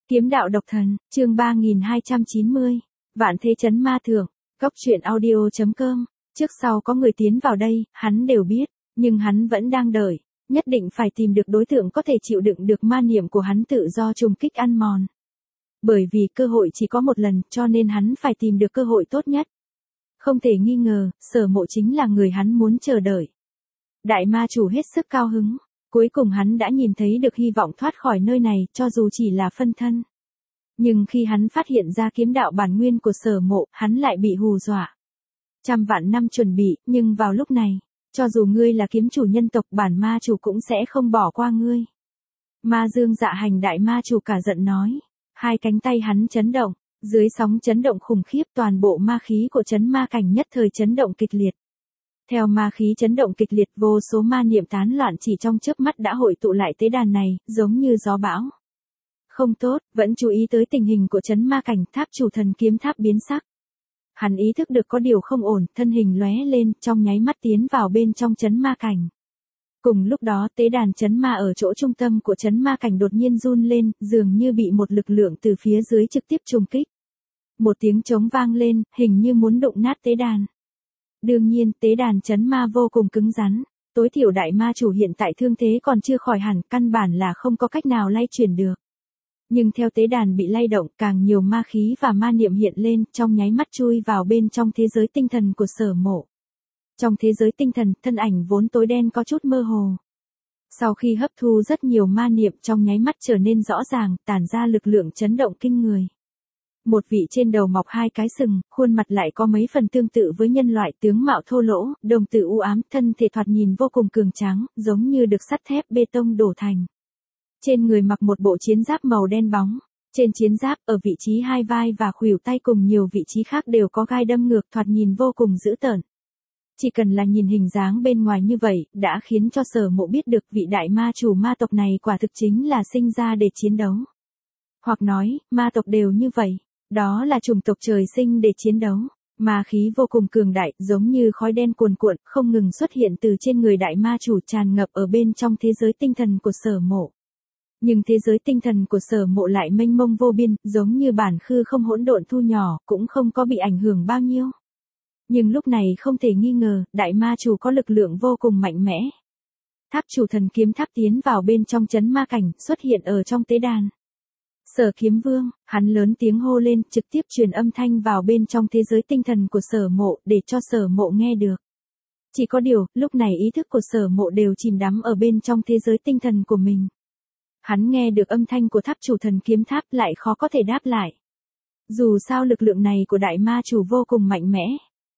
Kiếm đạo độc thần, chương 3290. Vạn thế chấn ma thượng. Góc truyện audio.com. Trước sau có người tiến vào đây, hắn đều biết, nhưng hắn vẫn đang đợi, nhất định phải tìm được đối tượng có thể chịu đựng được ma niệm của hắn tự do trùng kích ăn mòn. Bởi vì cơ hội chỉ có một lần, cho nên hắn phải tìm được cơ hội tốt nhất. Không thể nghi ngờ, Sở Mộ chính là người hắn muốn chờ đợi. Đại ma chủ hết sức cao hứng. Cuối cùng hắn đã nhìn thấy được hy vọng thoát khỏi nơi này, cho dù chỉ là phân thân. Nhưng khi hắn phát hiện ra kiếm đạo bản nguyên của Sở Mộ, hắn lại bị hù dọa. Trăm vạn năm chuẩn bị, nhưng vào lúc này, cho dù ngươi là kiếm chủ nhân tộc, bản ma chủ cũng sẽ không bỏ qua ngươi. Ma Dương Dạ Hành đại ma chủ cả giận nói. Hai cánh tay hắn chấn động, dưới sóng chấn động khủng khiếp, toàn bộ ma khí của chấn ma cảnh nhất thời chấn động kịch liệt. Theo ma khí chấn động kịch liệt, vô số ma niệm tán loạn chỉ trong chớp mắt đã hội tụ lại tế đàn này, giống như gió bão. Không tốt, vẫn chú ý tới tình hình của chấn ma cảnh, tháp chủ thần kiếm tháp biến sắc. Hắn ý thức được có điều không ổn, thân hình lóe lên, trong nháy mắt tiến vào bên trong chấn ma cảnh. Cùng lúc đó, tế đàn chấn ma ở chỗ trung tâm của chấn ma cảnh đột nhiên run lên, dường như bị một lực lượng từ phía dưới trực tiếp trùng kích. Một tiếng trống vang lên, hình như muốn đụng nát tế đàn. Đương nhiên, tế đàn chấn ma vô cùng cứng rắn, tối thiểu đại ma chủ hiện tại thương thế còn chưa khỏi hẳn, căn bản là không có cách nào lay chuyển được. Nhưng theo tế đàn bị lay động, càng nhiều ma khí và ma niệm hiện lên, trong nháy mắt chui vào bên trong thế giới tinh thần của Sở Mộ. Trong thế giới tinh thần, thân ảnh vốn tối đen có chút mơ hồ. Sau khi hấp thu rất nhiều ma niệm, trong nháy mắt trở nên rõ ràng, tản ra lực lượng chấn động kinh người. Một vị trên đầu mọc hai cái sừng, khuôn mặt lại có mấy phần tương tự với nhân loại, tướng mạo thô lỗ, đồng tử u ám, thân thể thoạt nhìn vô cùng cường tráng, giống như được sắt thép bê tông đổ thành. Trên người mặc một bộ chiến giáp màu đen bóng. Trên chiến giáp, ở vị trí hai vai và khuỷu tay cùng nhiều vị trí khác đều có gai đâm ngược, thoạt nhìn vô cùng dữ tợn. Chỉ cần là nhìn hình dáng bên ngoài như vậy, đã khiến cho Sở Mộ biết được vị đại ma chủ ma tộc này quả thực chính là sinh ra để chiến đấu. Hoặc nói, ma tộc đều như vậy. Đó là chủng tộc trời sinh để chiến đấu. Ma khí vô cùng cường đại, giống như khói đen cuồn cuộn, không ngừng xuất hiện từ trên người đại ma chủ, tràn ngập ở bên trong thế giới tinh thần của Sở Mộ. Nhưng thế giới tinh thần của Sở Mộ lại mênh mông vô biên, giống như bản khư không hỗn độn thu nhỏ, cũng không có bị ảnh hưởng bao nhiêu. Nhưng lúc này không thể nghi ngờ, đại ma chủ có lực lượng vô cùng mạnh mẽ. Tháp chủ thần kiếm tháp tiến vào bên trong chấn ma cảnh, xuất hiện ở trong tế đàn. Sở Kiếm Vương, hắn lớn tiếng hô lên, trực tiếp truyền âm thanh vào bên trong thế giới tinh thần của Sở Mộ, để cho Sở Mộ nghe được. Chỉ có điều, lúc này ý thức của Sở Mộ đều chìm đắm ở bên trong thế giới tinh thần của mình. Hắn nghe được âm thanh của tháp chủ thần kiếm tháp, lại khó có thể đáp lại. Dù sao lực lượng này của đại ma chủ vô cùng mạnh mẽ.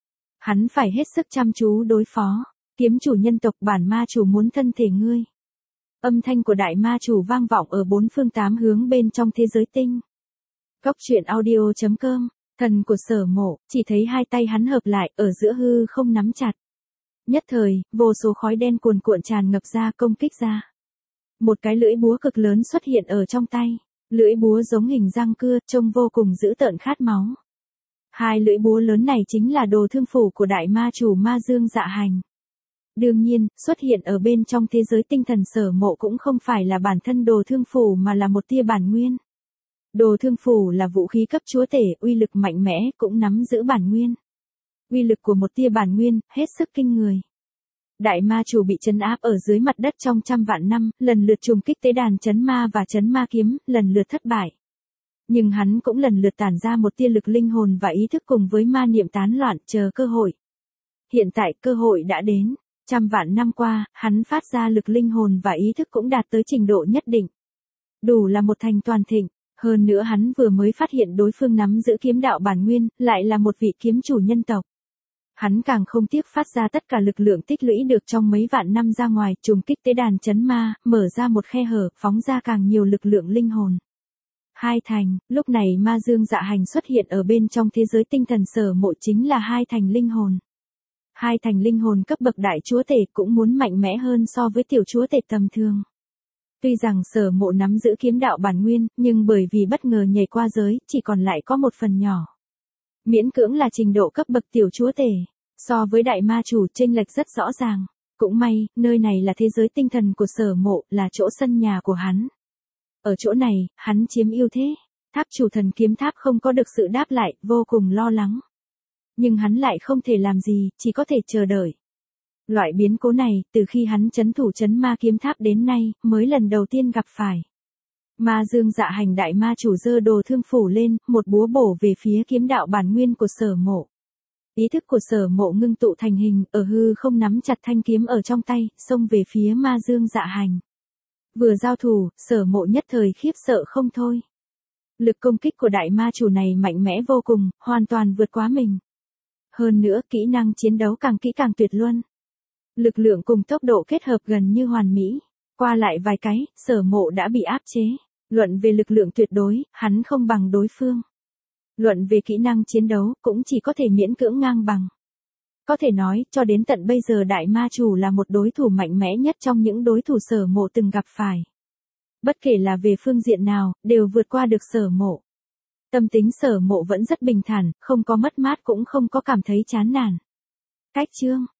Hắn phải hết sức chăm chú đối phó. Kiếm chủ nhân tộc, bản ma chủ muốn thân thể ngươi. Âm thanh của đại ma chủ vang vọng ở bốn phương tám hướng bên trong thế giới tinh. Góc truyện audio.com. Thần của Sở Mộ, chỉ thấy hai tay hắn hợp lại, ở giữa hư không nắm chặt. Nhất thời, vô số khói đen cuồn cuộn tràn ngập ra, công kích ra. Một cái lưỡi búa cực lớn xuất hiện ở trong tay. Lưỡi búa giống hình răng cưa, trông vô cùng dữ tợn khát máu. Hai lưỡi búa lớn này chính là đồ thương phủ của đại ma chủ Ma Dương Dạ Hành. Đương nhiên, xuất hiện ở bên trong thế giới tinh thần Sở Mộ cũng không phải là bản thân đồ thương phủ mà là một tia bản nguyên. Đồ thương phủ là vũ khí cấp chúa tể, uy lực mạnh mẽ, cũng nắm giữ bản nguyên. Uy lực của một tia bản nguyên, hết sức kinh người. Đại ma chủ bị trấn áp ở dưới mặt đất trong trăm vạn năm, lần lượt trùng kích tế đàn trấn ma và trấn ma kiếm, lần lượt thất bại. Nhưng hắn cũng lần lượt tản ra một tia lực linh hồn và ý thức cùng với ma niệm tán loạn, chờ cơ hội. Hiện tại cơ hội đã đến. Trăm vạn năm qua, hắn phát ra lực linh hồn và ý thức cũng đạt tới trình độ nhất định. Đủ là một thành toàn thịnh. Hơn nữa hắn vừa mới phát hiện đối phương nắm giữ kiếm đạo bản nguyên, lại là một vị kiếm chủ nhân tộc. Hắn càng không tiếc phát ra tất cả lực lượng tích lũy được trong mấy vạn năm ra ngoài, trùng kích tế đàn chấn ma, mở ra một khe hở, phóng ra càng nhiều lực lượng linh hồn. Hai thành, lúc này Ma Dương Dạ Hành xuất hiện ở bên trong thế giới tinh thần Sở Mộ chính là hai thành linh hồn. Hai thành linh hồn cấp bậc đại chúa tể cũng muốn mạnh mẽ hơn so với tiểu chúa tể tầm thường. Tuy rằng Sở Mộ nắm giữ kiếm đạo bản nguyên, nhưng bởi vì bất ngờ nhảy qua giới, chỉ còn lại có một phần nhỏ. Miễn cưỡng là trình độ cấp bậc tiểu chúa tể, so với đại ma chủ chênh lệch rất rõ ràng. Cũng may, nơi này là thế giới tinh thần của Sở Mộ, là chỗ sân nhà của hắn. Ở chỗ này, hắn chiếm ưu thế. Tháp chủ thần kiếm tháp không có được sự đáp lại, vô cùng lo lắng. Nhưng hắn lại không thể làm gì, chỉ có thể chờ đợi. Loại biến cố này, từ khi hắn trấn thủ trấn ma kiếm tháp đến nay, mới lần đầu tiên gặp phải. Ma Dương Dạ Hành đại ma chủ giơ đồ thương phủ lên, một búa bổ về phía kiếm đạo bản nguyên của Sở Mộ. Ý thức của Sở Mộ ngưng tụ thành hình, ở hư không nắm chặt thanh kiếm ở trong tay, xông về phía Ma Dương Dạ Hành. Vừa giao thủ, Sở Mộ nhất thời khiếp sợ không thôi. Lực công kích của đại ma chủ này mạnh mẽ vô cùng, hoàn toàn vượt quá mình. Hơn nữa, kỹ năng chiến đấu càng kỹ càng tuyệt luân. Lực lượng cùng tốc độ kết hợp gần như hoàn mỹ. Qua lại vài cái, Sở Mộ đã bị áp chế. Luận về lực lượng tuyệt đối, hắn không bằng đối phương. Luận về kỹ năng chiến đấu, cũng chỉ có thể miễn cưỡng ngang bằng. Có thể nói, cho đến tận bây giờ đại ma chủ là một đối thủ mạnh mẽ nhất trong những đối thủ Sở Mộ từng gặp phải. Bất kể là về phương diện nào, đều vượt qua được Sở Mộ. Tâm tính Sở Mộ vẫn rất bình thản, không có mất mát cũng không có cảm thấy chán nản. Cách chương